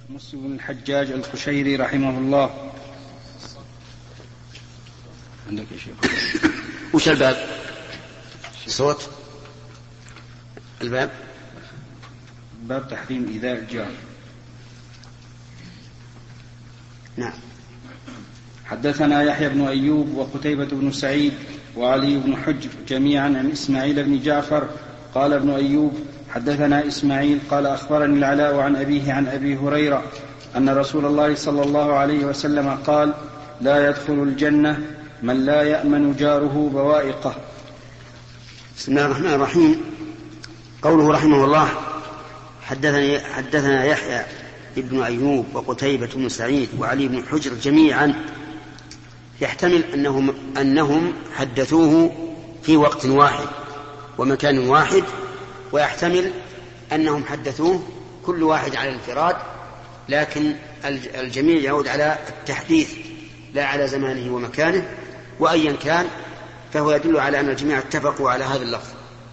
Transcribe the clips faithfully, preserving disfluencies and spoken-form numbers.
مسلم بن الحجاج القشيري رحمه الله. عندك يا شيخ؟ وش الباب؟ صوت الباب باب تحريم إيذاء الجار. نعم. حدثنا يحيى بن أيوب وقتيبة بن سعيد وعلي بن حجر جميعا عن إسماعيل بن جعفر قال ابن أيوب حدثنا إسماعيل قال أخبرني العلاء عن أبيه عن أبي هريرة أن رسول الله صلى الله عليه وسلم قال: لا يدخل الجنة من لا يأمن جاره بوائقه. بسم الله الرحمن الرحيم. قوله رحمه الله حدثنا, حدثنا يحيى ابن أيوب وقتيبة بن سعيد وعلي بن حجر جميعا، يحتمل أنهم, أنهم حدثوه في وقت واحد ومكان واحد، ويحتمل أنهم حدثوه كل واحد على الانفراد، لكن الجميع يعود على التحديث لا على زمانه ومكانه، وأيا كان فهو يدل على أن الجميع اتفقوا على هذا اللفظ.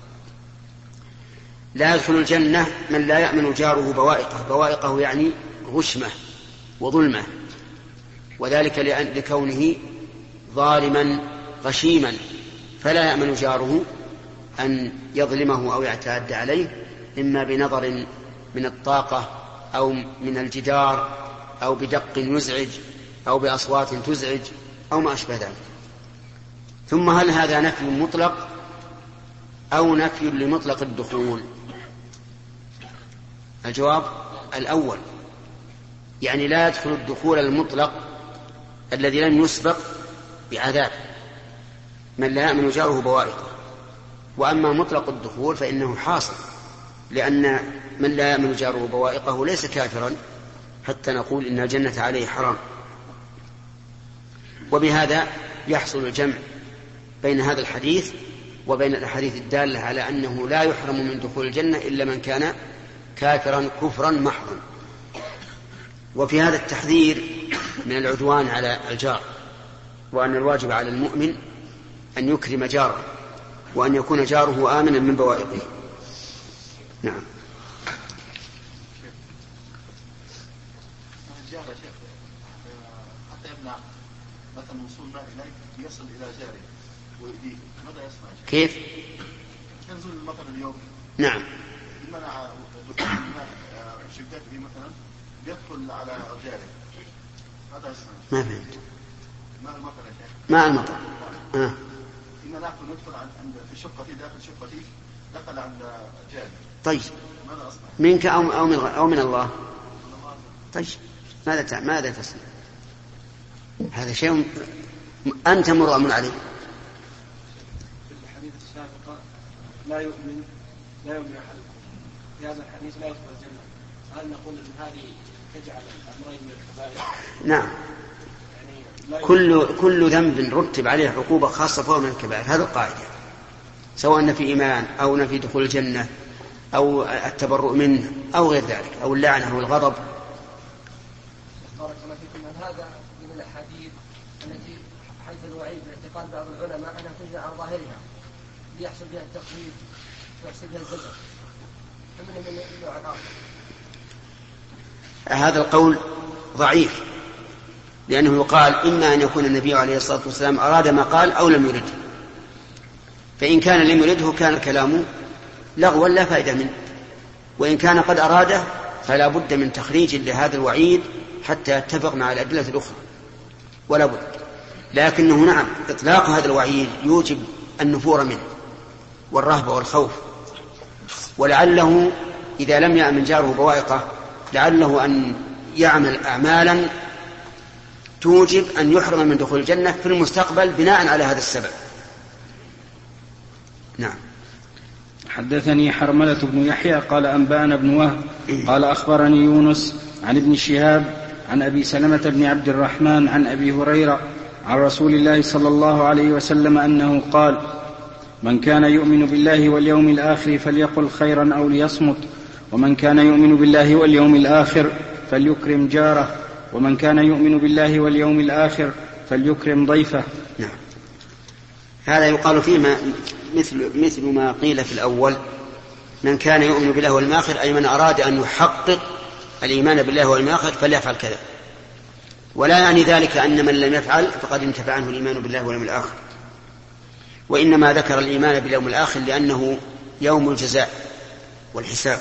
لا يدخل الجنة من لا يأمن جاره بوائقه. بوائقه يعني غشمة وظلمة، وذلك لكونه ظالما غشيما، فلا يأمن جاره أن يظلمه أو يعتاد عليه، إما بنظر من الطاقة أو من الجدار أو بدق يزعج أو بأصوات تزعج أو ما أشبه ذلك. ثم هل هذا نفي مطلق أو نفي لمطلق الدخول؟ الجواب الأول، يعني لا يدخل الدخول المطلق الذي لم يسبق بعذاب من لا يأمن جاره بوائقه. وأما مطلق الدخول فإنه حاصل، لأن من لا يأمن جاره بوائقه ليس كافرا حتى نقول إن الجنة عليه حرام. وبهذا يحصل الجمع بين هذا الحديث وبين الأحاديث الدالة على أنه لا يحرم من دخول الجنة إلا من كان كافرا كفرا محضا. وفي هذا التحذير من العدوان على الجار، وأن الواجب على المؤمن أن يكرم جاره وأن يكون جاره آمنا من بوائقه. نعم. حتى يمنع مثلا وصول ماء إليك يصل إلى جاره ويؤذيه، ماذا يصنع؟ كيف؟ ينزل المطر اليوم. نعم. منع دخول الماء شدته مثلا يدخل على جاره، ماذا يصنع؟ ما فهمت. ماء المطر يا شيخ. ماء المطر. آه. إن نحن ندخل عند في شقتي داخل شقتي دخل عند جاره. طيب. ماذا أصنع؟ منك أو أو من أو من الله. طيب. ماذا تع... ماذا تصنع؟ هذا شيء أنت مرغم عليه. في الحديث السابق لا يؤمن لا يؤمن أحدكم، في هذا الحديث لا يدخل الجنة. هل نقول أن هذه تجعل الأمرين من الكبائر؟ نعم. كل كل ذنب رتب عليه عقوبة خاصة فهو من الكبائر، هذا القاعدة، سواء نفي إيمان أو نفي دخول الجنة أو التبرؤ منه أو غير ذلك أو اللعنة أو الغضب. بارك الله فيكم. هذا من الأحاديث التي حيث الوعيد باعتقاد بعض العلماء أنها تجرى على ظاهرها ليحصل بها التخفيف ويحصل بها الزجر، فمن من النوع الآخر. هذا القول ضعيف، لأنه يقال إما أن يكون النبي عليه الصلاة والسلام أراد ما قال أو لم يرده، فإن كان لم يرده كان كلامه لغوا لا فائدة منه، وإن كان قد أراده فلا بد من تخريج لهذا الوعيد حتى يتفق مع الأدلة الأخرى، ولا بد. لكنه نعم إطلاق هذا الوعيد يوجب النفور منه والرهبة والخوف، ولعله إذا لم يأمن جاره بوائقه لعله أن يعمل أعمالا توجب أن يحرم من دخول الجنة في المستقبل بناء على هذا السبب. نعم. حدثني حرملة بن يحيى قال أنبأنا بن وهب قال أخبرني يونس عن ابن شهاب عن أبي سلمة بن عبد الرحمن عن أبي هريرة عن رسول الله صلى الله عليه وسلم أنه قال: من كان يؤمن بالله واليوم الآخر فليقل خيرا أو ليصمت، ومن كان يؤمن بالله واليوم الآخر فليكرم جاره، ومن كان يؤمن بالله واليوم الآخر فليكرم ضيفه. نعم. هذا يقال فيه ما مثل, مثل ما قيل في الأول: من كان يؤمن بالله واليوم الآخر، أي من أراد أن يحقق الإيمان بالله واليوم الآخر فليفعل كذا، ولا يعني ذلك أن من لم يفعل فقد انتفع عنه الإيمان بالله واليوم الآخر، وإنما ذكر الإيمان باليوم الآخر لأنه يوم الجزاء والحساب.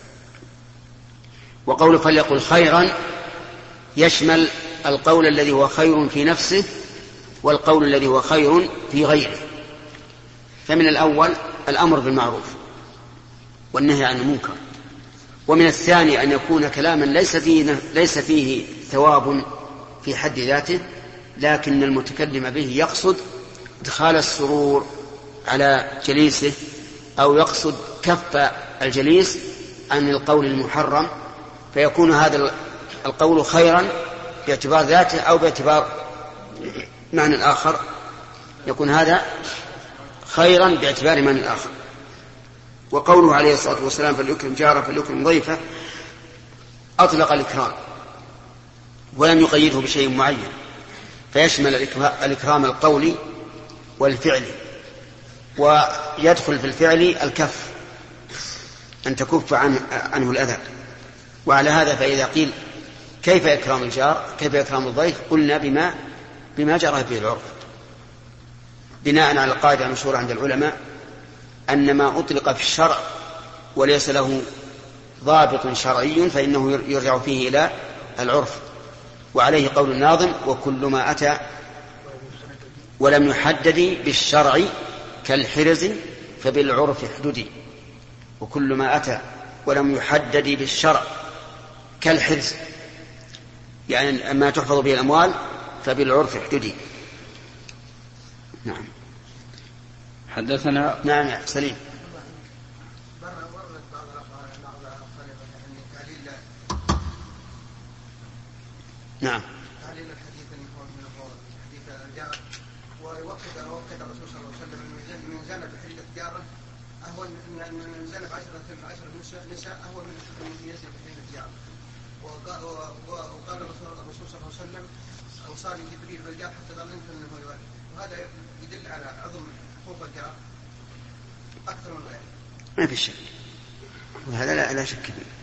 وقول فليقل خيرا يشمل القول الذي هو خير في نفسه والقول الذي هو خير في غيره. فمن الأول الأمر بالمعروف والنهي عن المنكر، ومن الثاني أن يكون كلاما ليس فيه, ليس فيه ثواب في حد ذاته، لكن المتكلم به يقصد إدخال السرور على جليسه أو يقصد كف الجليس عن القول المحرم، فيكون هذا القول خيرا باعتبار ذاته أو باعتبار معنى آخر، يكون هذا خيرا باعتبار معنى آخر. وقوله عليه الصلاة والسلام فليكرم جاره فليكرم ضيفه أطلق الإكرام ولم يقيده بشيء معين، فيشمل الإكرام القولي والفعلي، ويدخل في الفعل الكف أن تكف عنه, عنه الأذى. وعلى هذا فإذا قيل كيف إكرام الجار كيف إكرام الضيف قلنا بما, بما جرى به العرف، بناء على القاعدة المشهورة عند العلماء أن ما أطلق في الشرع وليس له ضابط شرعي فإنه يرجع فيه إلى العرف. وعليه قول الناظم وكل ما أتى ولم يحدد بالشرع كالحرز فبالعرف احددي. وكل ما أتى ولم يحدد بالشرع كالحرز، يعني ما تحفظ به الأموال فبالعرف احددي. نعم. حدثنا نعم يا سليم. نعم. تعليل الحديث من حديث الجار ووقت وقت الرسول صلى الله عليه وسلم من زنب حديث جاره أهون من زنب عشرة عشرة نساء أهون من يزن حديث جاره. وقال الرسول صلى الله عليه وسلم أوصاني جبريل بالجار حتى ظننت أنه يوالي، وهذا يدل على عظم حقوق الجار أكثر من غيره. ما في شك، وهذا لا, لا شك فيه.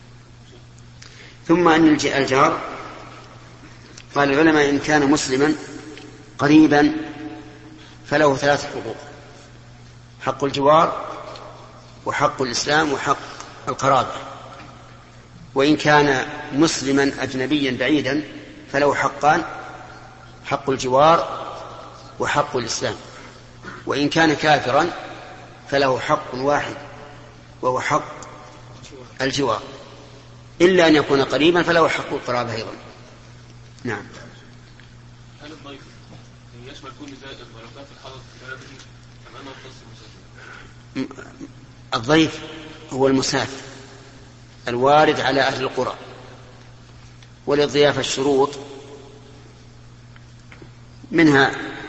ثم أن الجار قال العلماء إن كان مسلما قريبا فله ثلاث حقوق: حق الجوار وحق الإسلام وحق القرابة. وإن كان مسلما أجنبيا بعيدا فله حقان: حق الجوار وحق الإسلام. وإن كان كافرا فله حق واحد وهو حق الجوار، إلا أن يكون قريبا فله حق القرابة أيضا. نعم. هل الضيف يشمل كل زائد ولو كان في الحضر في بلده أم أنه يختص المسافر؟ الضيف هو المسافر الوارد على أهل القرى. وللضيافة الشروط، منها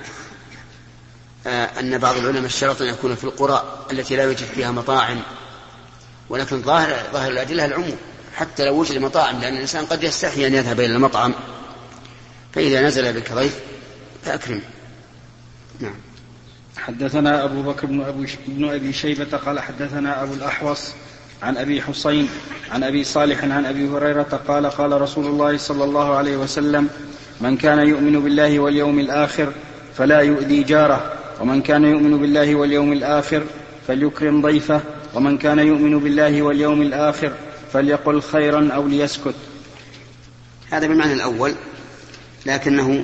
أن بعض العلماء اشترط أن يكون في القرى التي لا يوجد فيها مطاعم، ولكن ظاهر ظاهر الأدلة العموم حتى لو وجد مطاعم، لأن الإنسان قد يستحي أن يذهب إلى المطعم، فإذا نزل بك ضيف فأكرم. نعم. حدثنا أبو بكر بن أبي, بن أبي شيبة قال حدثنا أبو الأحوص عن أبي حسين عن أبي صالح عن أبي هريرة قال قال رسول الله صلى الله عليه وسلم: من كان يؤمن بالله واليوم الآخر فلا يؤذي جاره، ومن كان يؤمن بالله واليوم الآخر فليكرم ضيفه، ومن كان يؤمن بالله واليوم الآخر فليقل خيرا أو ليسكت. هذا بالمعنى الأول، لكنه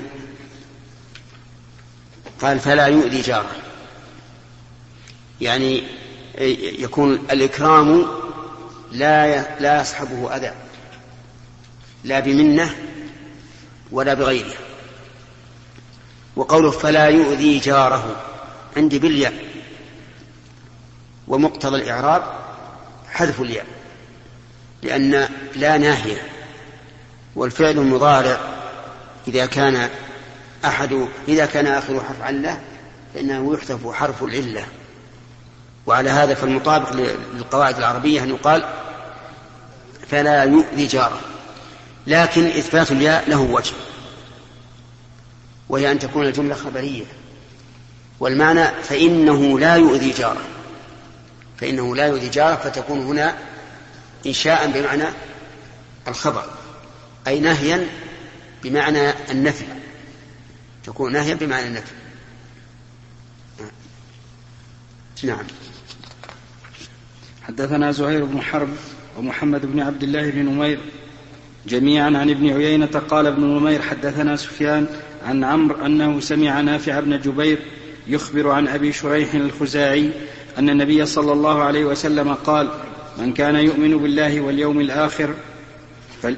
قال فلا يؤذي جاره، يعني يكون الإكرام لا لا يصحبه أذى، لا بمنه ولا بغيره. وقوله فلا يؤذي جاره عندي بالياء، ومقتضى الإعراب حذف الياء، لأن لا ناهية، والفعل المضارع إذا كان أحد إذا كان آخر حرف علة فإنه يحذف حرف العلة. وعلى هذا فالمطابق للقواعد العربية أن يقال فلا يؤذي جاره، لكن إثبات الياء له وجه، وهي أن تكون الجملة خبرية، والمعنى فإنه لا يؤذي جاره، فإنه لا يؤذي جاره فتكون هنا إنشاء بمعنى الخبر، أي نهيا بمعنى النفي، تكون نهيا بمعنى النفي. نعم. حدثنا زهير بن حرب ومحمد بن عبد الله بن نمير جميعا عن ابن عيينة قال ابن نمير حدثنا سفيان عن عمرو أنه سمع نافع بن جبير يخبر عن أبي شريح الخزاعي أن النبي صلى الله عليه وسلم قال: من كان يؤمن بالله واليوم الآخر فل...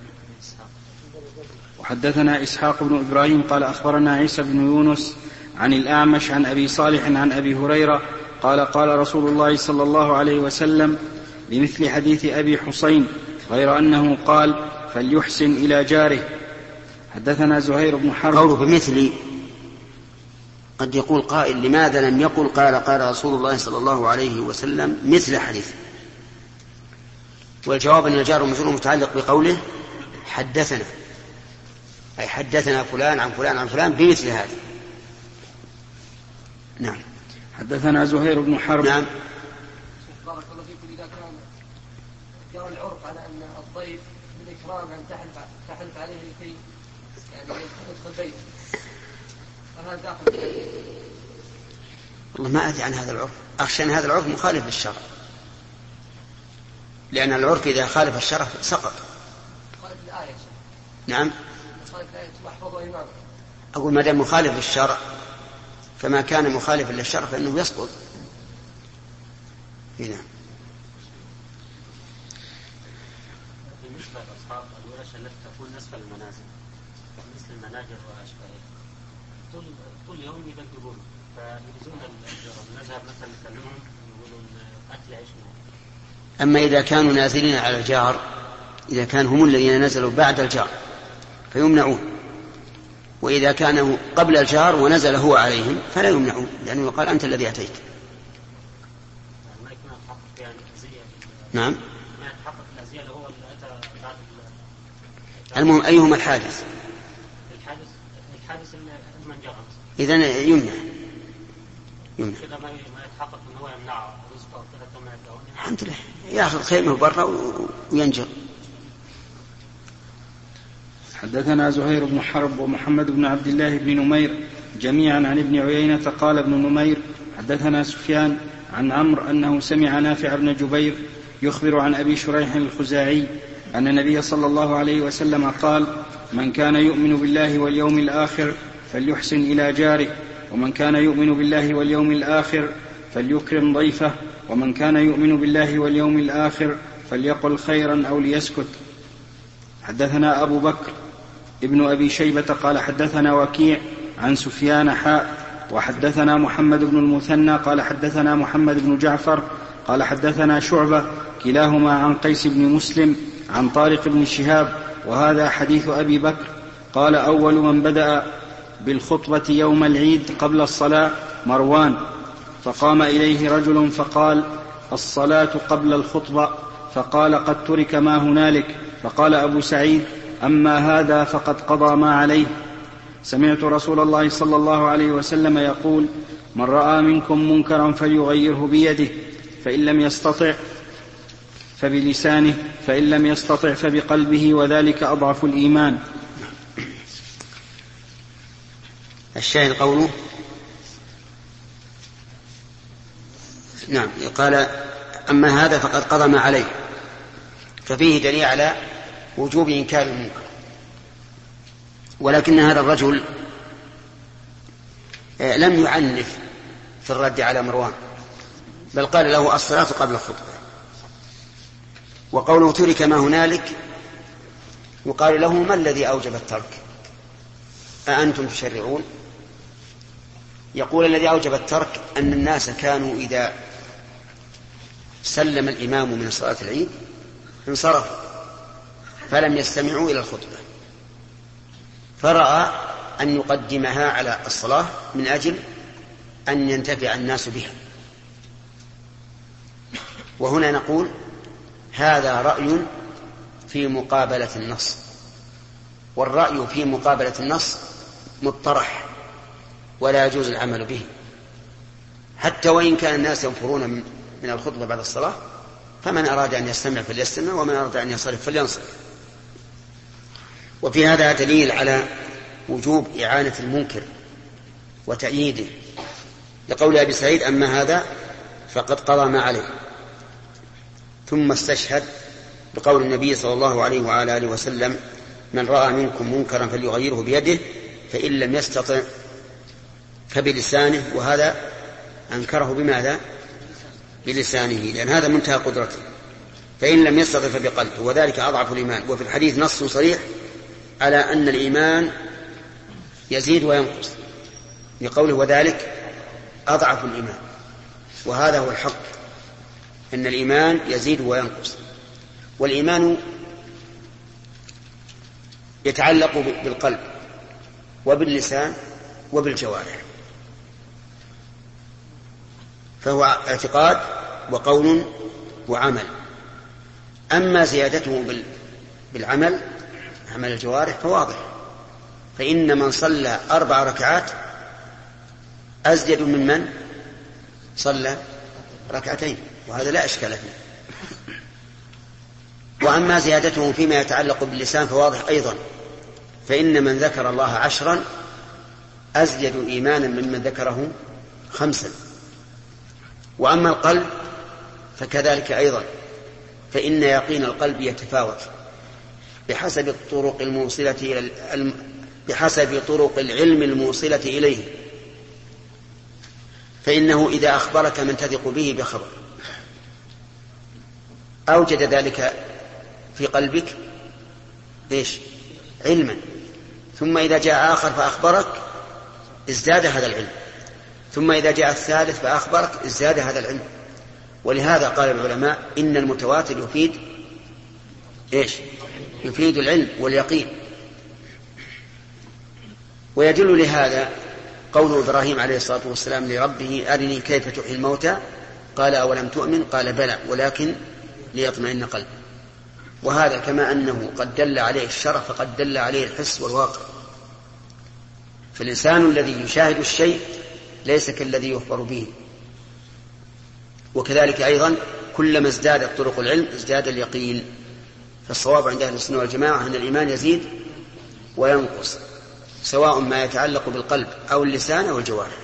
وحدثنا إسحاق بن إبراهيم قال أخبرنا عيسى بن يونس عن الأعمش عن أبي صالح عن أبي هريرة قال: قال رسول الله صلى الله عليه وسلم بمثل حديث أبي حسين غير أنه قال: فليحسن إلى جاره. حدثنا زهير بن حرب. قوله بمثل قد يقول قائل: لماذا لم يقل قال قال رسول الله صلى الله عليه وسلم مثل حديث؟ والجواب أن الجار والمجرور متعلق بقوله حدثنا، أي حدثنا فلان عن فلان عن فلان بمثل هذا. نعم. حدثنا زهير بن حرب. نعم. بارك الله فيكم. إذا كان جرى العرف على أن الضيف بالإكرام أن تحلف تحلف عليه لكي يعني يدخل بيته، فهذا داخل في والله ما أدري عن هذا العرف، أخشى أن هذا العرف مخالف للشرع، لأن العرف إذا خالف الشرع سقط. مخالف الآية. نعم. مخالف الآية واحفظوا إمامك. أقول ما دام مخالف للشرع فما كان مخالفا للشرع فإنه يسقط. هنا بالنسبة لأصحاب الورش التي تكون نسفل المنازل مثل المناجر وأشباهها طول طول يوم يبدلون، فيجوزون الجيران نذهب مثلا نكلمهم يقولون أكل عيش معهم. أما إذا كانوا نازلين على الجار، إذا كان هم الذين نزلوا بعد الجار فيمنعون، وإذا كانوا قبل الجار ونزل هو عليهم فلا يمنعون، لأنه قال أنت الذي أتيت. ما يكون يتحقق يعني الأذية. نعم. ما يتحقق الأذية اللي هو اللي أتى بعد. المهم أيهما الحادث؟ الحادث الحادث من جرى. إذن يمنع. يمنع. كذا ما يتحقق إن هو يمنع رزقه كذا كما يدعون. الحمد لله يأخذ خيمه برا وينجر. حدثنا زهير بن حرب ومحمد بن عبد الله بن نمير جميعا عن ابن عيينة قال ابن نمير حدثنا سفيان عن عمرو أنه سمع نافع بن جبير يخبر عن أبي شريح الخزاعي أن النبي صلى الله عليه وسلم قال: من كان يؤمن بالله واليوم الآخر فليحسن إلى جاره، ومن كان يؤمن بالله واليوم الآخر فليكرم ضيفه، ومن كان يؤمن بالله واليوم الآخر فليقل خيرا أو ليسكت. حدثنا أبو بكر ابن أبي شيبة قال حدثنا وكيع عن سفيان حاء وحدثنا محمد بن المثنى قال حدثنا محمد بن جعفر قال حدثنا شعبة كلاهما عن قيس بن مسلم عن طارق بن شهاب وهذا حديث أبي بكر. قال: أول من بدأ بالخطبة يوم العيد قبل الصلاة مروان، فقام إليه رجل فقال: الصلاة قبل الخطبة، فقال: قد ترك ما هنالك. فقال أبو سعيد: أما هذا فقد قضى ما عليه. سمعت رسول الله صلى الله عليه وسلم يقول: من رأى منكم منكرا فليغيره بيده، فإن لم يستطع فبلسانه، فإن لم يستطع فبقلبه، وذلك أضعف الإيمان. الشاهد قوله نعم قال: أما هذا فقد قضى ما عليه، ففيه دليل على وجوب إنكار المنكر. ولكن هذا الرجل لم يعنف في الرد على مروان، بل قال له: الصلاة قبل الخطبة. وقوله ترك ما هنالك يقال له: ما الذي أوجب الترك؟ أأنتم تشرعون؟ يقول: الذي أوجب الترك أن الناس كانوا إذا سلم الإمام من صلاة العيد انصرفوا فلم يستمعوا إلى الخطبة، فرأى أن يقدمها على الصلاة من أجل أن ينتفع الناس بها. وهنا نقول: هذا رأي في مقابلة النص، والرأي في مقابلة النص مطرح ولا يجوز العمل به، حتى وإن كان الناس ينفرون من الخطبة بعد الصلاة، فمن أراد أن يستمع فليستمع، ومن أراد أن ينصرف فلينصرف. وفي هذا دليل على وجوب إعانة المنكر وتأييده، لقول أبي سعيد: أما هذا فقد قضى ما عليه. ثم استشهد بقول النبي صلى الله عليه وعلى آله وسلم: من رأى منكم منكرا فليغيره بيده، فإن لم يستطع فبلسانه، وهذا أنكره بماذا؟ بلسانه، لأن هذا منتهى قدرته. فإن لم يستطع فبقلبه، وذلك أضعف الإيمان. وفي الحديث نص صريح على أن الإيمان يزيد وينقص، لقوله: وذلك أضعف الإيمان. وهذا هو الحق، أن الإيمان يزيد وينقص. والإيمان يتعلق بالقلب وباللسان وبالجوارح، فهو اعتقاد وقول وعمل. أما زيادته بالعمل، عمل الجوارح، فواضح. فإن من صلى أربع ركعات أزيد من من صلى ركعتين، وهذا لا إشكال فيه. وأما زيادته فيما يتعلق باللسان فواضح أيضا، فإن من ذكر الله عشرا أزيد إيمانا ممن ذكره خمسا. وأما القلب فكذلك أيضا، فإن يقين القلب يتفاوت بحسب الطرق الموصلة إلى الم... بحسب طرق العلم الموصلة إليه. فإنه إذا أخبرك من تثق به بخبر أوجد ذلك في قلبك إيش؟ علما. ثم إذا جاء آخر فأخبرك ازداد هذا العلم. ثم إذا جاء الثالث فأخبرك ازداد هذا العلم. ولهذا قال العلماء: إن المتواتر يفيد إيش؟ يفيد العلم واليقين. ويدل لهذا قول إبراهيم عليه الصلاة والسلام لربه: أرني كيف تحيي الموتى، قال: أولم تؤمن؟ قال: بلى ولكن ليطمئن قلبي. وهذا كما أنه قد دل عليه الشرع فقد دل عليه الحس والواقع. فالإنسان الذي يشاهد الشيء ليس كالذي يخبر به. وكذلك أيضا كلما ازدادت طرق العلم ازداد اليقين. فالصواب عند أهل السنة والجماعة أن الإيمان يزيد وينقص، سواء ما يتعلق بالقلب أو اللسان أو الجوارح.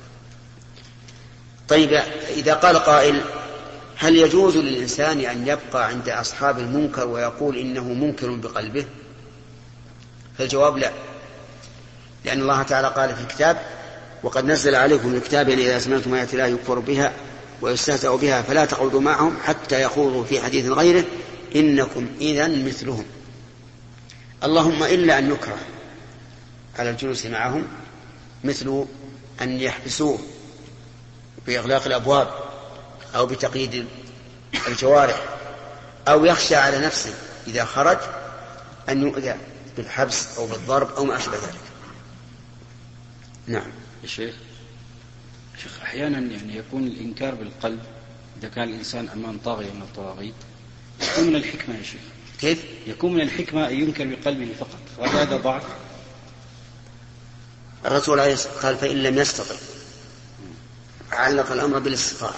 طيب، إذا قال قائل: هل يجوز للإنسان أن يبقى عند أصحاب المنكر ويقول إنه منكر بقلبه؟ فالجواب لا، لأن الله تعالى قال في الكتاب: وقد نزل عليكم الكتاب أن إذا سمعتم آيات الله يكفر بها ويستهزأ بها فلا تقعدوا معهم حتى يخوضوا في حديث غيره إنكم إذن مثلهم. اللهم إلا أن يكره على الجلوس معهم، مثل أن يحبسوه بإغلاق الأبواب أو بتقييد الجوارح، أو يخشى على نفسه إذا خرج أن يؤذى بالحبس أو بالضرب أو ما أشبه ذلك. نعم يا شيخ. شيخ أحيانا يعني يكون الإنكار بالقلب إذا كان الإنسان أمام طاغية من الطواغيت يكون من الحكمة يا شيخ. كيف؟ يكون من الحكمة أن ينكر بقلبه فقط، وهذا ضعف. الرسول عليه الصلاة والسلام قال: فإن لم يستطع، علق الأمر بالاستطاعة.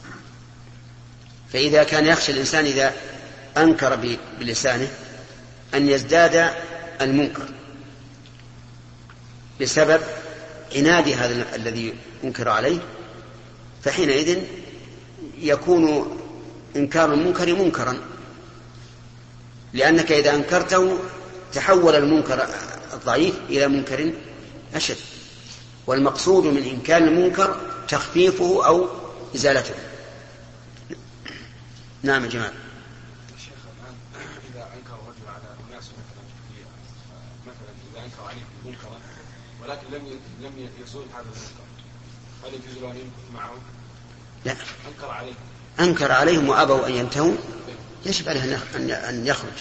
فإذا كان يخشى الإنسان إذا أنكر بلسانه أن يزداد المنكر بسبب عناد هذا الذي أنكر عليه، فحينئذ يكون إنكار المنكر منكرا، لأنك إذا أنكرته تحول المنكر الضعيف إلى منكر أشد. والمقصود من إنكار المنكر تخفيفه أو إزالته. نعم يا جماعة. الشيخ الآن إذا أنكر الرجل على أناس مثلا مثلا إذا أنكر عليه منكرا ولكن لم لم يزول هذا المنكر، هل يجوز له أن يمكث معهم؟ لا، أنكر عليهم أنكر عليهم وأبوا أن ينتهوا يجب عليه أن يخرج.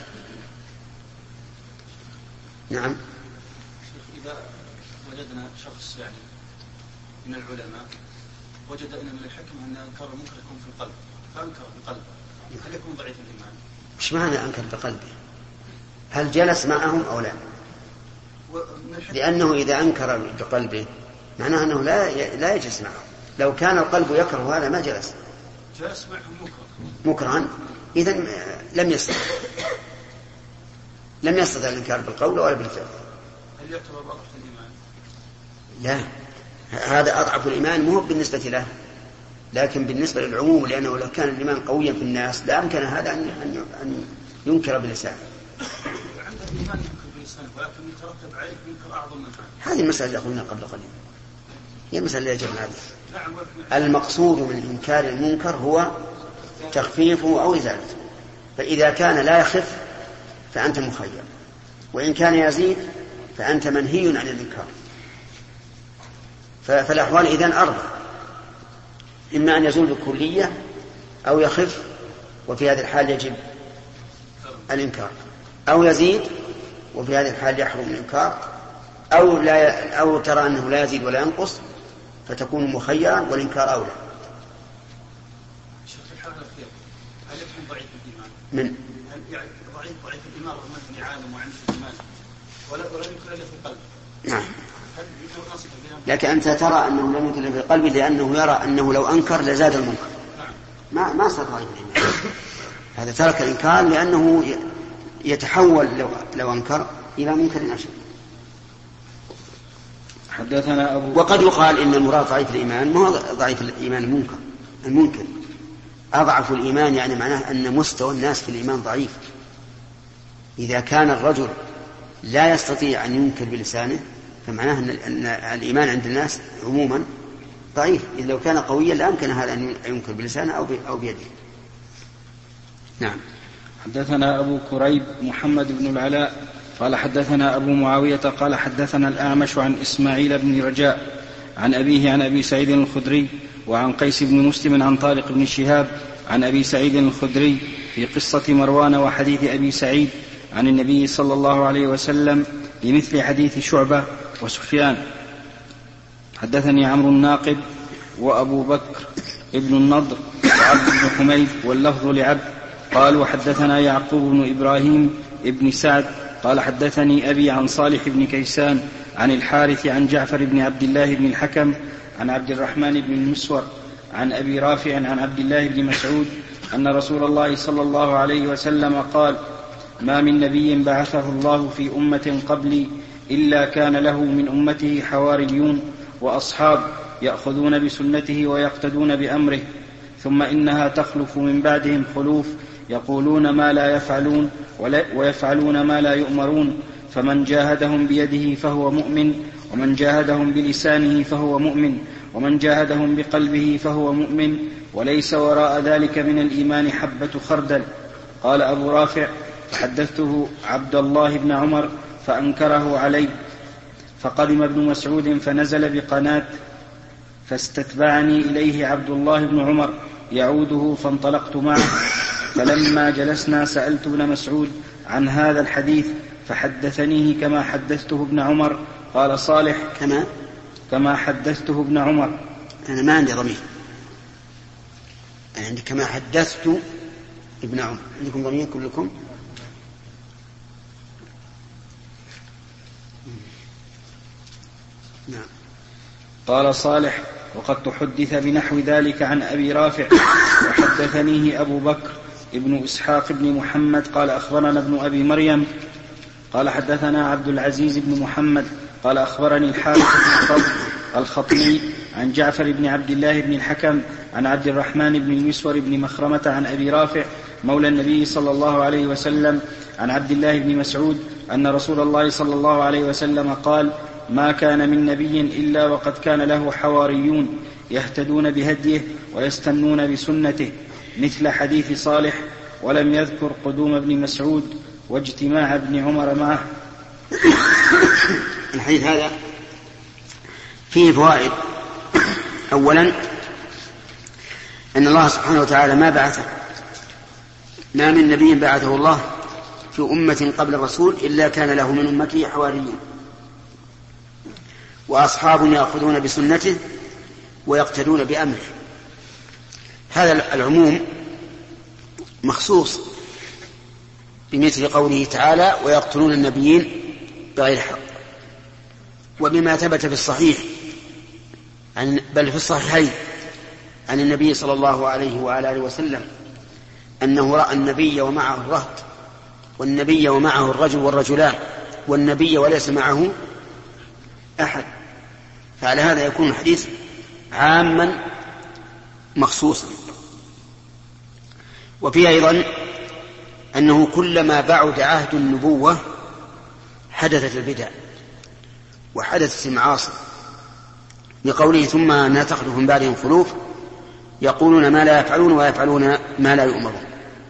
نعم. إذا وجدنا شخص يعني من العلماء وجد أن من الحكمة أن أنكر المنكر يكون في القلب، فأنكر بقلبه، هل يكون ضعيف الإيمان؟ مش معنى أنكر بقلبه؟ هل جلس معهم أو لا؟ لأنه إذا أنكر بقلبه معناه أنه لا لا يجلس معهم. لو كان القلب يكره هذا ما جلس. جلس معهم مكره مكرها، إذن لم يستطع. لم يستطع الإنكار بالقول ولا بالفعل. هل يعتبر أضعف الإيمان؟ لا، هذا أضعف الإيمان مو بالنسبة له، لكن بالنسبة للعموم، لأنه لو كان الإيمان قويا في الناس لا أمكن هذا أن ينكر بلسانه. عنده الإيمان ينكر بلسانه ولكن يترتب عليه ينكر أعظم من هذا. هذه المسألة اللي قلنا قبل قليل، هي المسألة اللي يجب هذه. المقصود من إنكار المنكر هو تخفيفه أو إزالته، فإذا كان لا يخف فأنت مخير، وإن كان يزيد فأنت منهي عن الإنكار. فالأحوال إذن أربع، إما أن يزول بالكلية أو يخف، وفي هذه الحال يجب الإنكار، أو يزيد وفي هذه الحال يحرم الإنكار، أو, لا أو ترى أنه لا يزيد ولا ينقص فتكون مخيرا والإنكار أولى. شيخ في الحالة الأخيرة هل يكون ضعيف الإيمان؟ من؟ هل يعني ضعيف ضعيف الإيمان رغم أنه عالم وعنده الإيمان ولا ولا يمكن إلا في القلب؟ نعم. لكن أنت ترى أنه لم يكن في قلبه لأنه يرى أنه لو أنكر لزاد المنكر. ما ما صار ضعيف الإيمان. هذا ترك الإنكار لأنه يتحول لو لو أنكر إلى منكر أشد. حدثنا أبو وقد يقال إن المراد ضعيف الإيمان ما هو ضعيف الإيمان المنكر المنكر أضعف الإيمان، يعني معناه أن مستوى الناس في الإيمان ضعيف. إذا كان الرجل لا يستطيع أن ينكر بلسانه فمعناه أن الإيمان عند الناس عموما ضعيف. إذا لو كان قويا لا يمكن هذا أن ينكر بلسانه أو بيده. نعم. حدثنا أبو كريب محمد بن العلاء قال حدثنا أبو معاوية قال حدثنا الأعمش عن إسماعيل بن رجاء عن أبيه عن أبي سعيد الخدري وعن قيس بن مسلم عن طارق بن شهاب عن أبي سعيد الخدري في قصة مروان وحديث أبي سعيد عن النبي صلى الله عليه وسلم بمثل حديث شعبة وسفيان. حدثني عمرو الناقد وأبو بكر ابن النضر وعبد بن حميد واللفظ لعبد قال وحدثنا يعقوب بن إبراهيم ابن سعد قال حدثني أبي عن صالح بن كيسان عن الحارث عن جعفر بن عبد الله بن الحكم عن عبد الرحمن بن المسور عن أبي رافع عن عبد الله بن مسعود أن رسول الله صلى الله عليه وسلم قال ما من نبي بعثه الله في أمة قبلي إلا كان له من أمته حواريون وأصحاب يأخذون بسنته ويقتدون بأمره ثم إنها تخلف من بعدهم خلوف يقولون ما لا يفعلون ويفعلون ما لا يؤمرون فمن جاهدهم بيده فهو مؤمن ومن جاهدهم بلسانه فهو مؤمن ومن جاهدهم بقلبه فهو مؤمن وليس وراء ذلك من الإيمان حبة خردل. قال أبو رافع فحدثته عبد الله بن عمر فأنكره علي فقدم ابن مسعود فنزل بقناة فاستتبعني إليه عبد الله بن عمر يعوده فانطلقت معه فلما جلسنا سألت ابن مسعود عن هذا الحديث فحدثنيه كما حدثته ابن عمر. قال صالح كما كما حدثته ابن عمر. أنا ما عندي ضمير، أنا عندي كما حدثت ابن عمر. عندكم ضمير كلكم؟ نعم. قال صالح وقد تحدث بنحو ذلك عن أبي رافع وحدثنيه أبو بكر ابن إسحاق بن محمد قال أخبرنا ابن أبي مريم قال حدثنا عبد العزيز بن محمد قال أخبرني الحارث بن الخطمي عن جعفر بن عبد الله بن الحكم عن عبد الرحمن بن المسور بن مخرمة عن أبي رافع مولى النبي صلى الله عليه وسلم عن عبد الله بن مسعود أن رسول الله صلى الله عليه وسلم قال ما كان من نبي إلا وقد كان له حواريون يهتدون بهديه ويستنون بسنته مثل حديث صالح ولم يذكر قدوم ابن مسعود واجتماع ابن عمر معه. الحديث هذا فيه فوائد. أولا أن الله سبحانه وتعالى ما بعث ما من نبي بعثه الله في أمة قبل الرسول إلا كان له من أمته حواريون وأصحاب يأخذون بسنته ويقتدون بأمره. هذا العموم مخصوص بمثل قوله تعالى ويقتلون النبيين بغير حق، وبما ثبت في الصحيح عن بل في الصحيحين عن النبي صلى الله عليه وعلى آله وسلم أنه رأى النبي ومعه الرهط والنبي ومعه الرجل والرجلان والنبي وليس معه أحد، فعلى هذا يكون الحديث عاما مخصوصا. وفيه أيضا أنه كلما بعد عهد النبوة حدثت البدع وحدثت المعاصي، لقوله ثم لا تخلف من بعدهم خلوف يقولون ما لا يفعلون ويفعلون ما لا يؤمرون.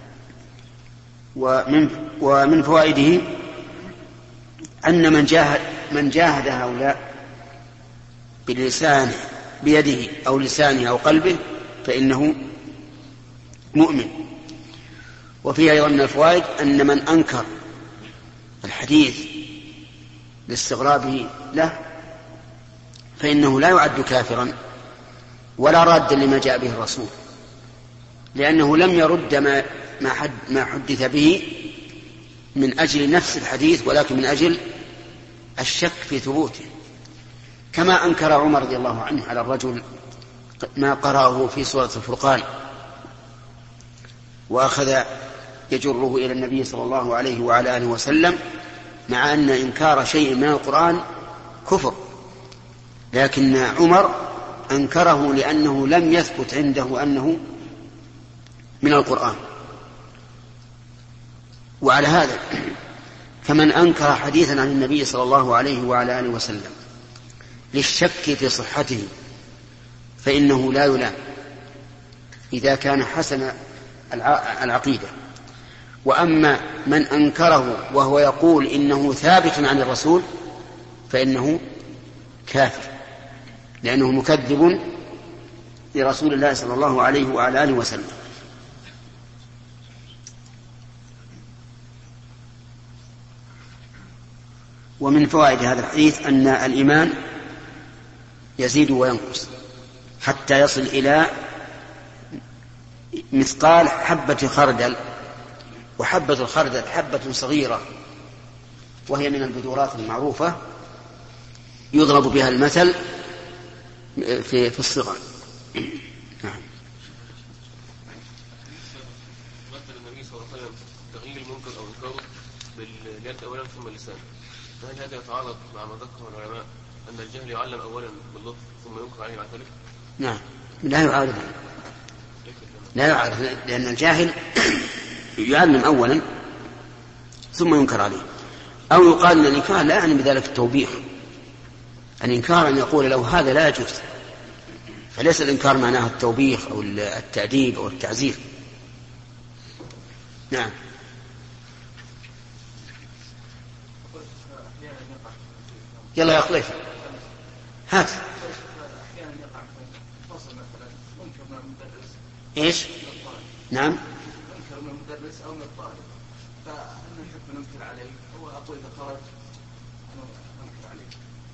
ومن, ومن فوائده أن من جاهد, من جاهد هؤلاء بلسانه بيده أو لسانه أو قلبه فإنه مؤمن. وفيه أيضا من الفوائد أن من أنكر الحديث لاستغرابه له فإنه لا يعد كافرا ولا رادا لما جاء به الرسول، لأنه لم يرد ما, ما, حد ما حدث به من أجل نفس الحديث ولكن من أجل الشك في ثبوته، كما أنكر عمر رضي الله عنه على الرجل ما قرأه في سورة الفرقان وأخذ يجره إلى النبي صلى الله عليه وعلى آله وسلم، مع أن إنكار شيء من القرآن كفر، لكن عمر أنكره لأنه لم يثبت عنده أنه من القرآن. وعلى هذا فمن أنكر حديثا عن النبي صلى الله عليه وعلى آله وسلم للشك في صحته فإنه لا يلام إذا كان حسن العقيدة. وأما من أنكره وهو يقول إنه ثابت عن الرسول فإنه كافر، لأنه مكذب لرسول الله صلى الله عليه وعلى آله وسلم. ومن فوائد هذا الحديث أن الإيمان يزيد وينقص حتى يصل إلى مثقال حبة خردل، وحبة الخردل حبة صغيرة وهي من البذورات المعروفة يضرب بها المثل في في الصغر. نعم. مثل النبي صلى الله عليه وسلم تغيير المنكر أو إنكاره باليد أولا ثم اللسان، فهل هذا يتعارض مع ما ذكره العلماء أن الجهل يعلم أولا باللطف ثم ينكر عليه بعد ذلك؟ نعم، لا يعارض، لا يعارض، لأن الجاهل يعلم أولا ثم ينكر عليه. أو يقال أن الإنكار لا يعني بذلك التوبيخ، الإنكار أن يقول له هذا لا يجوز، فليس الإنكار معناه التوبيخ أو التأديب أو التعزير. نعم. يلا يا خليفة هات. إيش؟ نعم. أنكر من المدرس أو من الطالب، فأنا نحب ننكر عليه، هو أقول إذا خرج ننكر عليه.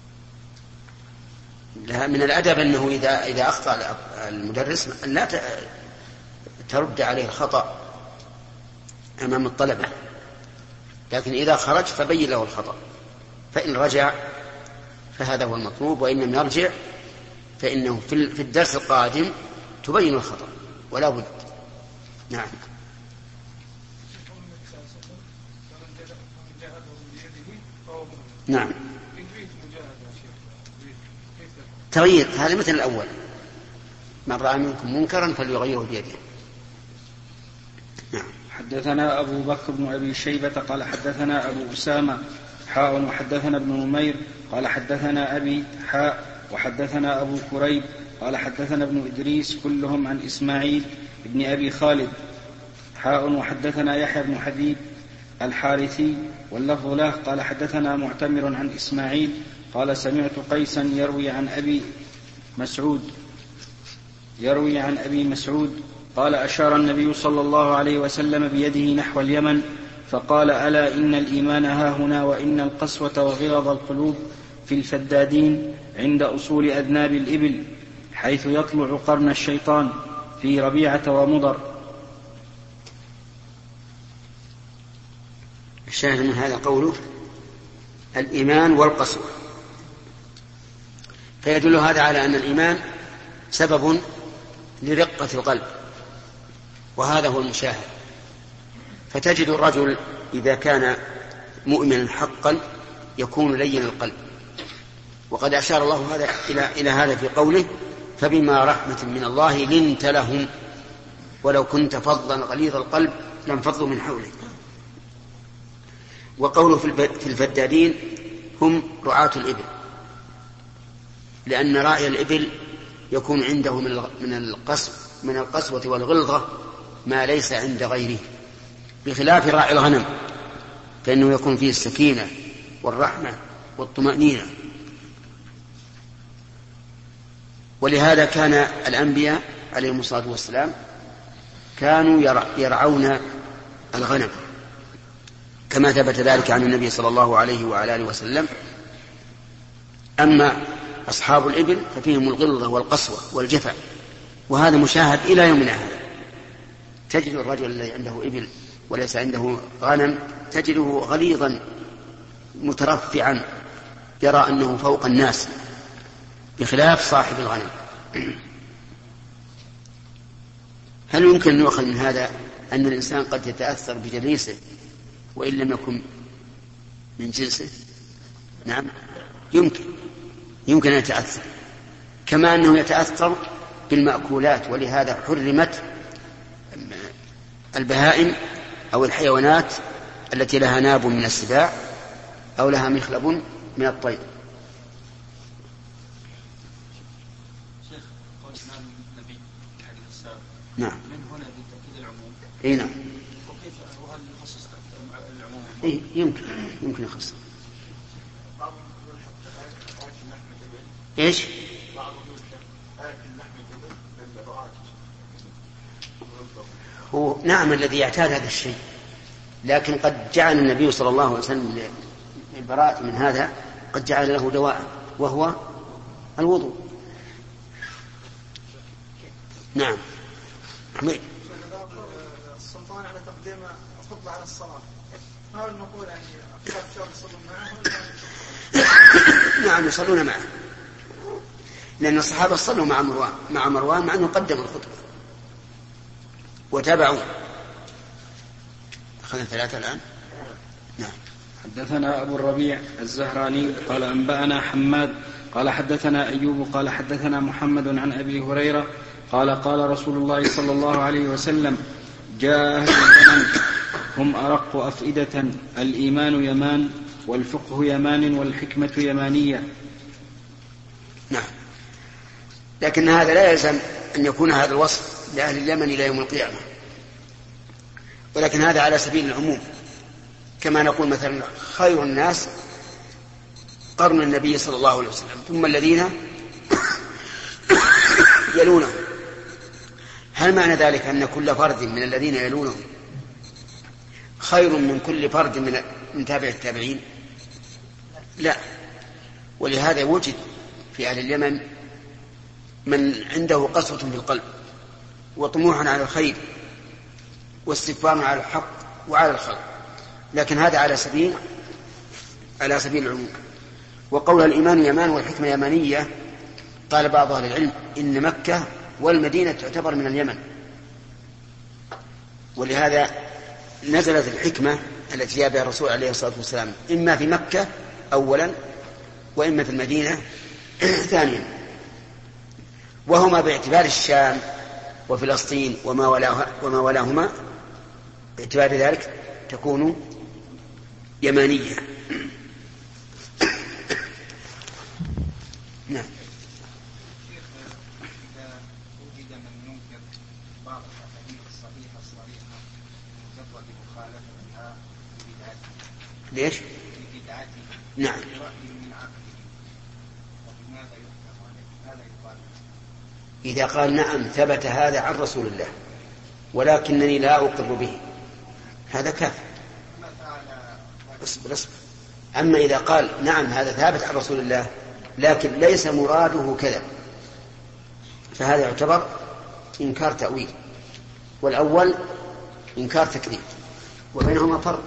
لا، من الأدب أنه إذا إذا أخطأ المدرس لا ترد عليه الخطأ أمام الطلبة، لكن إذا خرج فبين له الخطأ، فإن رجع فهذا هو المطلوب، وإن لم يرجع فإنه في الدرس القادم تبين الخطأ ولا بد. نعم. نعم. تغيير هذا مثل الأول، من رأى منكم منكرا فليغيره بيده. نعم. حدثنا أبو بكر بن أبي شيبة قال حدثنا أبو أسامة حاء وحدثنا ابن نمير قال حدثنا أبي حاء وحدثنا أبو كريب قال حدثنا ابن إدريس كلهم عن إسماعيل ابن أبي خالد حاء وحدثنا يحيى بن حبيب الحارثي واللفظ له قال حدثنا معتمر عن إسماعيل قال سمعت قيسا يروي عن أبي مسعود يروي عن أبي مسعود قال أشار النبي صلى الله عليه وسلم بيده نحو اليمن فقال ألا إن الإيمان هاهنا وإن القسوة وغلظ القلوب في الفدادين عند أصول أذناب الإبل حيث يطلع قرن الشيطان في ربيعة ومضر. الشاهد من هذا قوله الإيمان والقسوة، فيدل هذا على أن الإيمان سبب لرقة القلب، وهذا هو المشاهد. فتجد الرجل إذا كان مؤمنا حقا يكون لين القلب، وقد أشار الله هذا إلى إلى هذا في قوله فبما رحمة من الله لنت لهم ولو كنت فظا غليظ القلب لانفضوا من حولك. وقوله في الفدادين هم رعاة الإبل، لأن راعي الإبل يكون عنده من القسو من القسوة والغلظة ما ليس عند غيره، بخلاف راعي الغنم فإنه يكون فيه السكينة والرحمة والطمأنينة. ولهذا كان الأنبياء عليهم الصلاة والسلام كانوا يرعون الغنم، كما ثبت ذلك عن النبي صلى الله عليه وعلى آله وسلم. أما أصحاب الإبل ففيهم الغلظة والقسوة والجفع، وهذا مشاهد إلى يومنا هذا. تجد الرجل الذي عنده إبل وليس عنده غنم تجده غليظا مترفعا يرى أنه فوق الناس، بخلاف صاحب الغنم. هل يمكن أن يؤخذ من هذا أن الإنسان قد يتأثر بجليسه وإن لم يكن من جنسه؟ نعم يمكن يمكن أن يتأثر، كما أنه يتأثر بالمأكولات، ولهذا حرمت البهائم أو الحيوانات التي لها ناب من السباع أو لها مخلب من الطير. شيخ قول إمام النبي الحديث السابق نعم من هنا بالتأكيد العموم. إيه نعم. وكيف وهل يخصص العموم؟ إيه يمكن يمكن يخصص. إيش؟ هو نعم الذي يعتاد هذا الشيء، لكن قد جعل النبي صلى الله عليه وسلم للبراءة من هذا قد جعل له دواء وهو الوضوء. نعم. السلطان على تقديم الخطبة على الصلاة، هل نقول يعني أصحاب الشهر يصلون معه؟ نعم يصلون معه، لأن الصحابة صلوا مع مروان مع مروان مع أنه قدم الخطبة وتابعوا. أخذنا ثلاثة الآن. نعم. حدثنا أبو الربيع الزهراني قال أنبأنا حماد قال حدثنا أيوب قال حدثنا محمد عن أبي هريرة قال قال رسول الله صلى الله عليه وسلم جاء أهل اليمن هم أرق أفئدة، الإيمان يمان والفقه يمان والحكمة يمانية. نعم. لكن هذا لا يلزم أن يكون هذا الوصف لأهل اليمن إلى يوم القيامة، ولكن هذا على سبيل العموم، كما نقول مثلا خير الناس قرن النبي صلى الله عليه وسلم ثم الذين يلونه. هل معنى ذلك أن كل فرد من الذين يلونه خير من كل فرد من من تابع التابعين؟ لا. ولهذا وجد في أهل اليمن من عنده قسوة في القلب وطموح على الخير واستكبار على الحق وعلى الخلق، لكن هذا على سبيل على سبيل العموم. وقول الإيمان يمان والحكمة يمانية قال بعض أهل العلم إن مكة والمدينة تعتبر من اليمن، ولهذا نزلت الحكمة التي جاء بها الرسول عليه الصلاة والسلام إما في مكة أولا وإما في المدينة ثانيا، وهما باعتبار الشام وفلسطين وما ولاها وما ولاهما باعتبار ذلك تكون يمانية. نعم. إذا وجد من ينكر بعض الأحاديث الصحيحة الصريحة مجرد مخالفتها لبدعته. ليش؟ لبدعته. نعم. برأي من عقله، وبماذا يحكم عليه؟ هذا يقال. إذا قال نعم ثبت هذا عن رسول الله ولكنني لا أقر به هذا كافر. اصبر اصبر. أما إذا قال نعم هذا ثابت عن رسول الله لكن ليس مراده كذا فهذا يعتبر إنكار تأويل، والأول إنكار تكذيب، وبينهما فرق.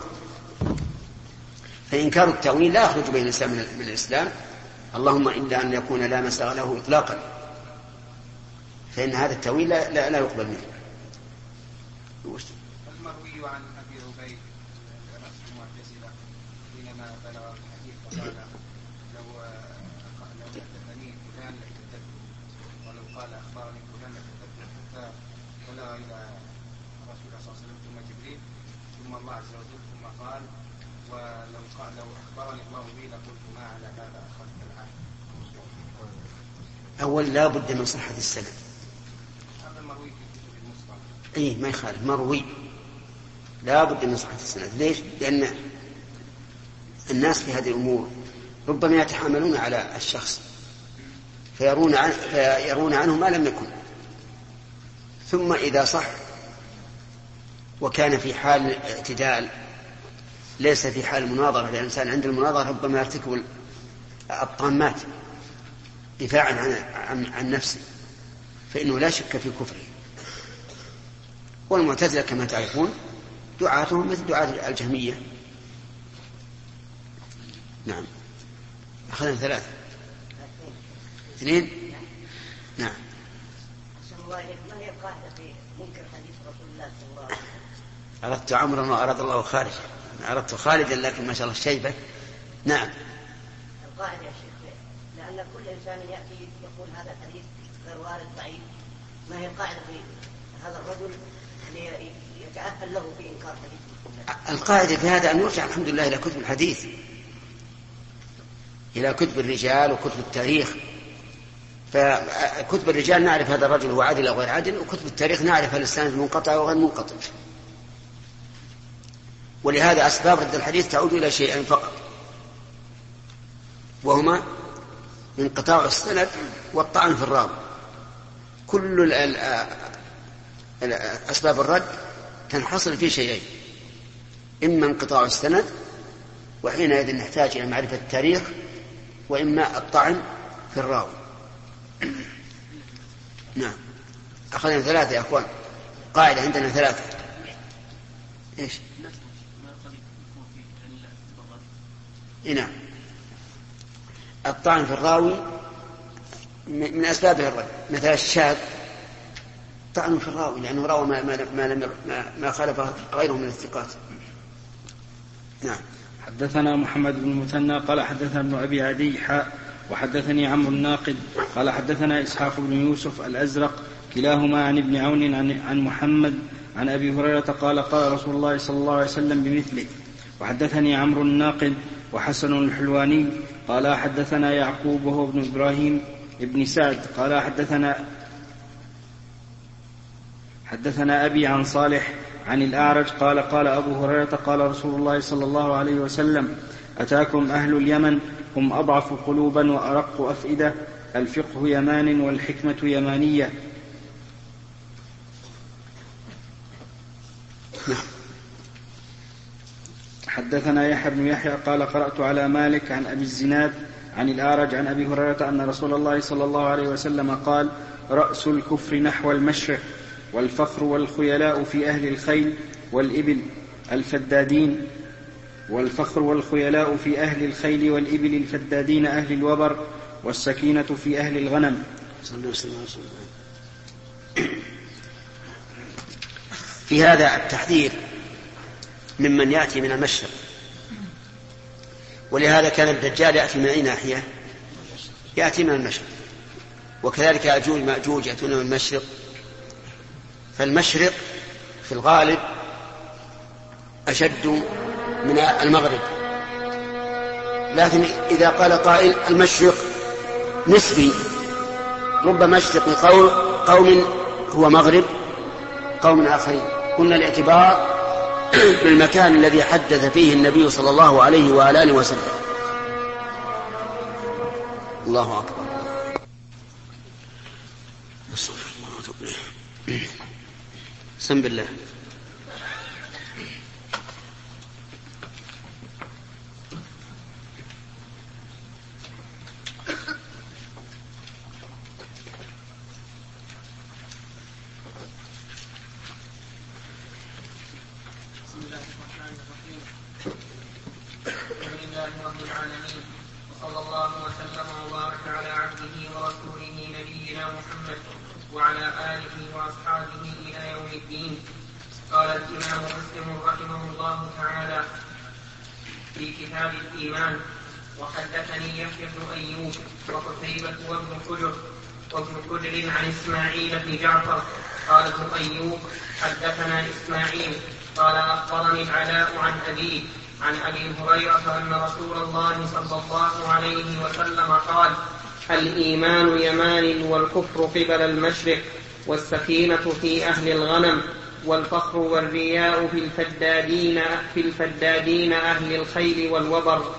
فإنكار التأويل لا يخرج بين الإنسان من الإسلام، اللهم إلا أن يكون لا مساغ له إطلاقا، فإن هذا التأويل لا, لا, لا يقبل منه. المروي عن أبي عبيد بلغ الحديث فقال لو لو حدثني فلان لكذبته، ولو قال اخبرني فلان لكذبته، حتى بلغ الى رسول الله صلى الله عليه وسلم ثم جبريل ثم الله عز وجل ثم قال ولو قال لو اخبرني الله به لقلت ما على هذا اخذت العهد. اول لا بد من صحة السند. هذا مروي في كتب المصطلح. اي ما يخالف، مروي لا بد من صحة السند. ليش؟ لأن الناس في هذه الأمور ربما يتحاملون على الشخص فيرون عنه, فيرون عنه ما لم يكن، ثم إذا صح وكان في حال اعتدال ليس في حال المناظرة، الإنسان عند المناظرة ربما يرتكب الطامات دفاعا عن, عن, عن نفسه، فإنه لا شك في كفره. والمعتزلة كما تعرفون دعاتهم مثل دعاة الجهمية. نعم. أخذنا ثلاثة اثنين. نعم. ما هي القاعدة في منكر حديث رسول الله صلى الله عليه وسلم؟ أردت عمرا وأراد الله خالدا، أردت خالدا لكن ما شاء الله الشيبة. نعم. القاعدة يا شيخ، لأن كل إنسان يأتي يقول هذا الحديث غير وارد ضعيف، ما هي القاعدة في هذا الرجل اللي يتأهل له في إنكار حديث؟ القاعدة في هذا أن يرجع الحمد لله إلى كتب الحديث، إلى كتب الرجال وكتب التاريخ. فكتب الرجال نعرف هذا الرجل هو عادل أو غير عادل، وكتب التاريخ نعرف هل السند منقطع أو غير منقطع. ولهذا أسباب رد الحديث تعود إلى شيئين فقط، وهما انقطاع السند والطعن في الراوي. كل أسباب الرد تنحصر في شيئين، إما انقطاع السند وحينئذ نحتاج إلى معرفة التاريخ، وإما الطعن في الراوي. نعم. أخذنا ثلاثة يا أخوان، قاعدة عندنا ثلاثة. إيش؟ نعم. الطعن في الراوي من أسبابه الرد، مثل الشاذ طعن في الراوي لأنه راوي ما, ما, ما, لم ما, ما خالف غيره من الثقات. نعم. حدثنا محمد بن المثنى قال حدثنا ابن أبي عدي حاء وحدثني عمرو الناقد قال حدثنا إسحاق بن يوسف الأزرق كلاهما عن ابن عون عن, عن محمد عن أبي هريرة قال قال رسول الله صلى الله عليه وسلم بمثله. وحدثني عمرو الناقد وحسن الحلواني قال حدثنا يعقوب وهو ابن إبراهيم ابن سعد قال حدثنا حدثنا أبي عن صالح عن الأعرج قال قال أبو هريرة قال رسول الله صلى الله عليه وسلم أتاكم أهل اليمن هم أضعف قلوبا وأرق أفئدة، الفقه يمان والحكمة يمانية. حدثنا يحيى بن يحيى قال قرأت على مالك عن أبي الزناد عن الأعرج عن أبي هريرة أن رسول الله صلى الله عليه وسلم قال رأس الكفر نحو المشرق، والفخر والخيلاء في أهل الخيل والإبل الفدادين والفخر والخيلاء في أهل الخيل والإبل الفدادين أهل الوبر، والسكينة في أهل الغنم. في هذا التحذير ممن يأتي من المشرق، ولهذا كان الدجال يأتي من أي ناحية؟ يأتي من المشرق، وكذلك يأجوج مأجوج يأتون من المشرق. فالمشرق في الغالب أشد من المغرب، لكن إذا قال قائل المشرق نسبي، رب مشرق قوم, قوم هو مغرب قوم آخرين. قلنا الاعتبار بالمكان الذي حدث فيه النبي صلى الله عليه وآله وسلم. الله أكبر. بسم الله. وعلى آله وأصحابه إلى يوم الدين. قال الإمام مسلم رحمه الله تعالى: في كتاب الإيمان. وحدثني يحيى بن أيوب وقتيبة وابن حجر وابن حجر عن إسماعيل بن جعفر قال ابن أيوب حدثنا إسماعيل قال أخبرني العلاء عن أبيه عن أبي هريرة أن رسول الله صلى الله عليه وسلم قال: الإيمان يمان والكفر قبل المشرق، والسكينة في أهل الغنم، والفخر والرياء في الفدادين في الفدادين أهل الخيل والوبر.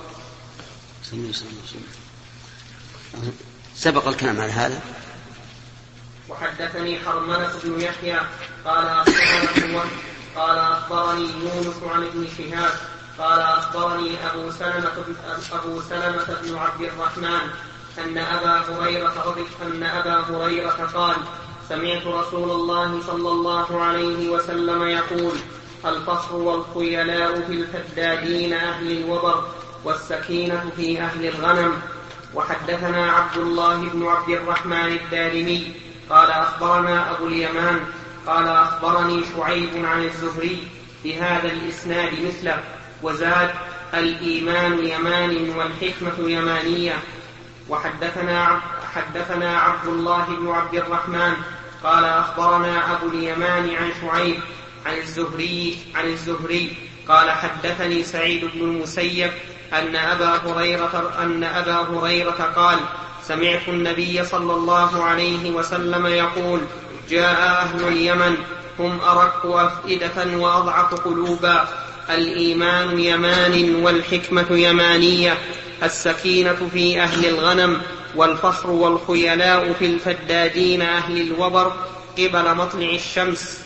سبق الكلام على هذا. وحدثني حرملة بن يحيى قال أخبرني قال أخبرني يونس عن ابن شهاب قال أخبرني أبو سلمة أبو سلمة بن عبد الرحمن أن أبا هريرة أن أبا هريرة قال: سمعت رسول الله صلى الله عليه وسلم يقول: الفخر والخيلاء في الفدادين أهل الوبر، والسكينة في أهل الغنم. وحدثنا عبد الله بن عبد الرحمن الدارمي قال أخبرنا أبو اليمان قال أخبرني شعيب عن الزهري بهذا الإسناد مثله، وزاد: الإيمان يمان والحكمة يمانية. وحدثنا حدثنا عبد الله بن عبد الرحمن قال أخبرنا أبو اليمان عن شعيب عن الزهري عن الزهري قال حدثني سعيد بن المسيب أن أبا هريرة أن أبا هريرة قال: سمعت النبي صلى الله عليه وسلم يقول: جاء أهل اليمن هم أرق أفئدة وأضعف قلوبا، الإيمان يمان والحكمة يمانية، السكينة في أهل الغنم، والفخر والخيلاء في الفدادين أهل الوبر قبل مطلع الشمس.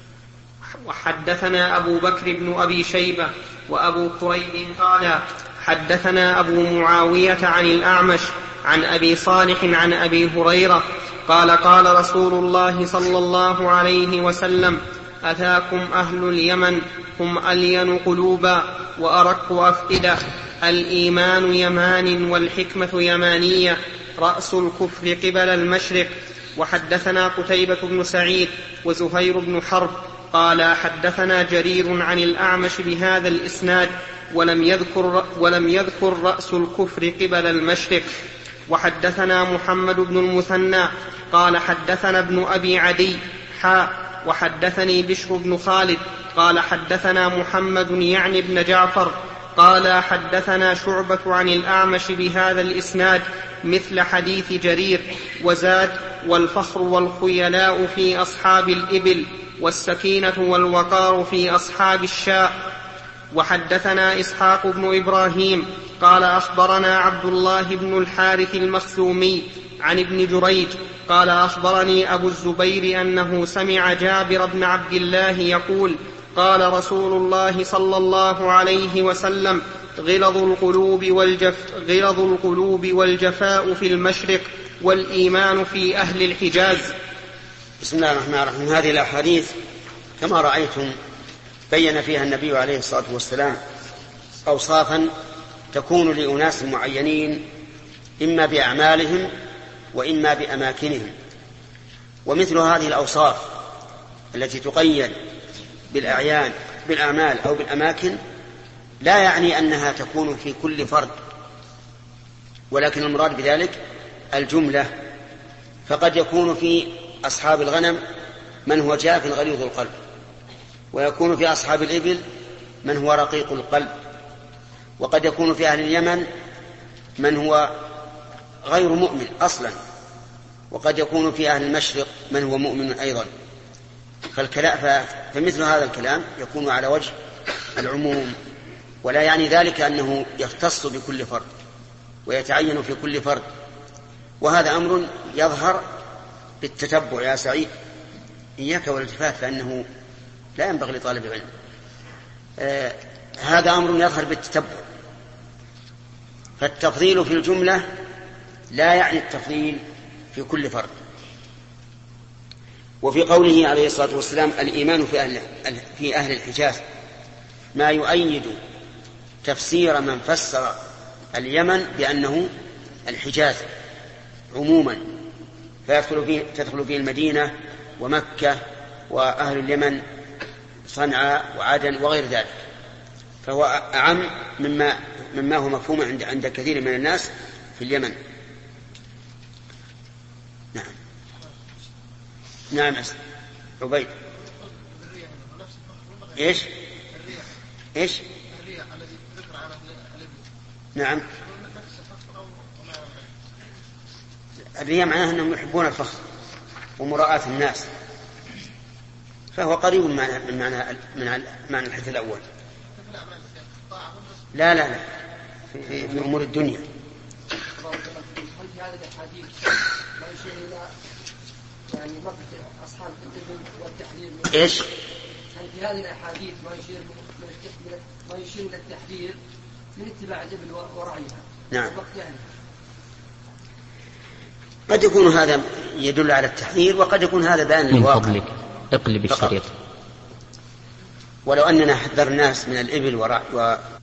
وحدثنا أبو بكر بن أبي شيبة وأبو كريب قال حدثنا أبو معاوية عن الأعمش عن أبي صالح عن أبي هريرة قال: قال رسول الله صلى الله عليه وسلم: أتاكم أهل اليمن هم ألين قلوبا وأرق أفئدة، الإيمان يمان والحكمة يمانية، رأس الكفر قبل المشرق. وحدثنا قتيبة بن سعيد وزهير بن حرب قال حدثنا جرير عن الأعمش بهذا الإسناد ولم يذكر, ولم يذكر رأس الكفر قبل المشرق. وحدثنا محمد بن المثنى قال حدثنا ابن أبي عدي حاء وحدثني بشر بن خالد قال حدثنا محمد يعني بن جعفر قال حدثنا شعبة عن الأعمش بهذا الإسناد مثل حديث جرير، وزاد: والفخر والخيلاء في أصحاب الإبل، والسكينة والوقار في أصحاب الشاء. وحدثنا إسحاق بن إبراهيم قال أخبرنا عبد الله بن الحارث المخزومي عن ابن جريج قال أخبرني أبو الزبير أنه سمع جابر بن عبد الله يقول: قال رسول الله صلى الله عليه وسلم: غلظ القلوب, والجف غلظ القلوب والجفاء في المشرق، والإيمان في أهل الحجاز. بسم الله الرحمن الرحيم. هذه الأحاديث كما رأيتم بين فيها النبي عليه الصلاة والسلام أوصافا تكون لأناس معينين إما بأعمالهم وإما بأماكنهم. ومثل هذه الأوصاف التي تقيد بالأعيان بالأعمال أو بالأماكن لا يعني أنها تكون في كل فرد، ولكن المراد بذلك الجملة. فقد يكون في أصحاب الغنم من هو جاف غليظ القلب، ويكون في أصحاب الإبل من هو رقيق القلب، وقد يكون في أهل اليمن من هو غير مؤمن أصلا، وقد يكون في أهل المشرق من هو مؤمن أيضا. فالكلام فمثل هذا الكلام يكون على وجه العموم، ولا يعني ذلك أنه يختص بكل فرد ويتعين في كل فرد. وهذا أمر يظهر بالتتبع يا سعيد، إياك والالتفات، فإنه لا ينبغي لطالب العلم. آه هذا أمر يظهر بالتتبع. فالتفضيل في الجملة لا يعني التفضيل في كل فرد. وفي قوله عليه الصلاة والسلام الإيمان في أهل, في أهل الحجاز ما يؤيد تفسير من فسر اليمن بأنه الحجاز عموما، فيدخل فيه تدخل فيه المدينة ومكة وأهل اليمن صنعاء وعدن وغير ذلك. فهو أعم مما مما هو مفهوم عند عند كثير من الناس في اليمن. نعم نعم عبيد. ايش ايش نعم الرياء معناه انهم يحبون الفخر ومراءة الناس، فهو قريب من معنى من معنى الحديث الاول. لا لا لا في, في امور الدنيا. يعني مقت أصحاب الإبل والتحذير إيش؟ هل في هذه الأحاديث ما يشير من ما يشير إلى التحذير من اتباع الإبل ورعيها؟ نعم. قد يكون هذا يدل على التحذير وقد يكون هذا بيان للواقع. من فضلك اقلب الشريط. ولو أننا حذر الناس من الإبل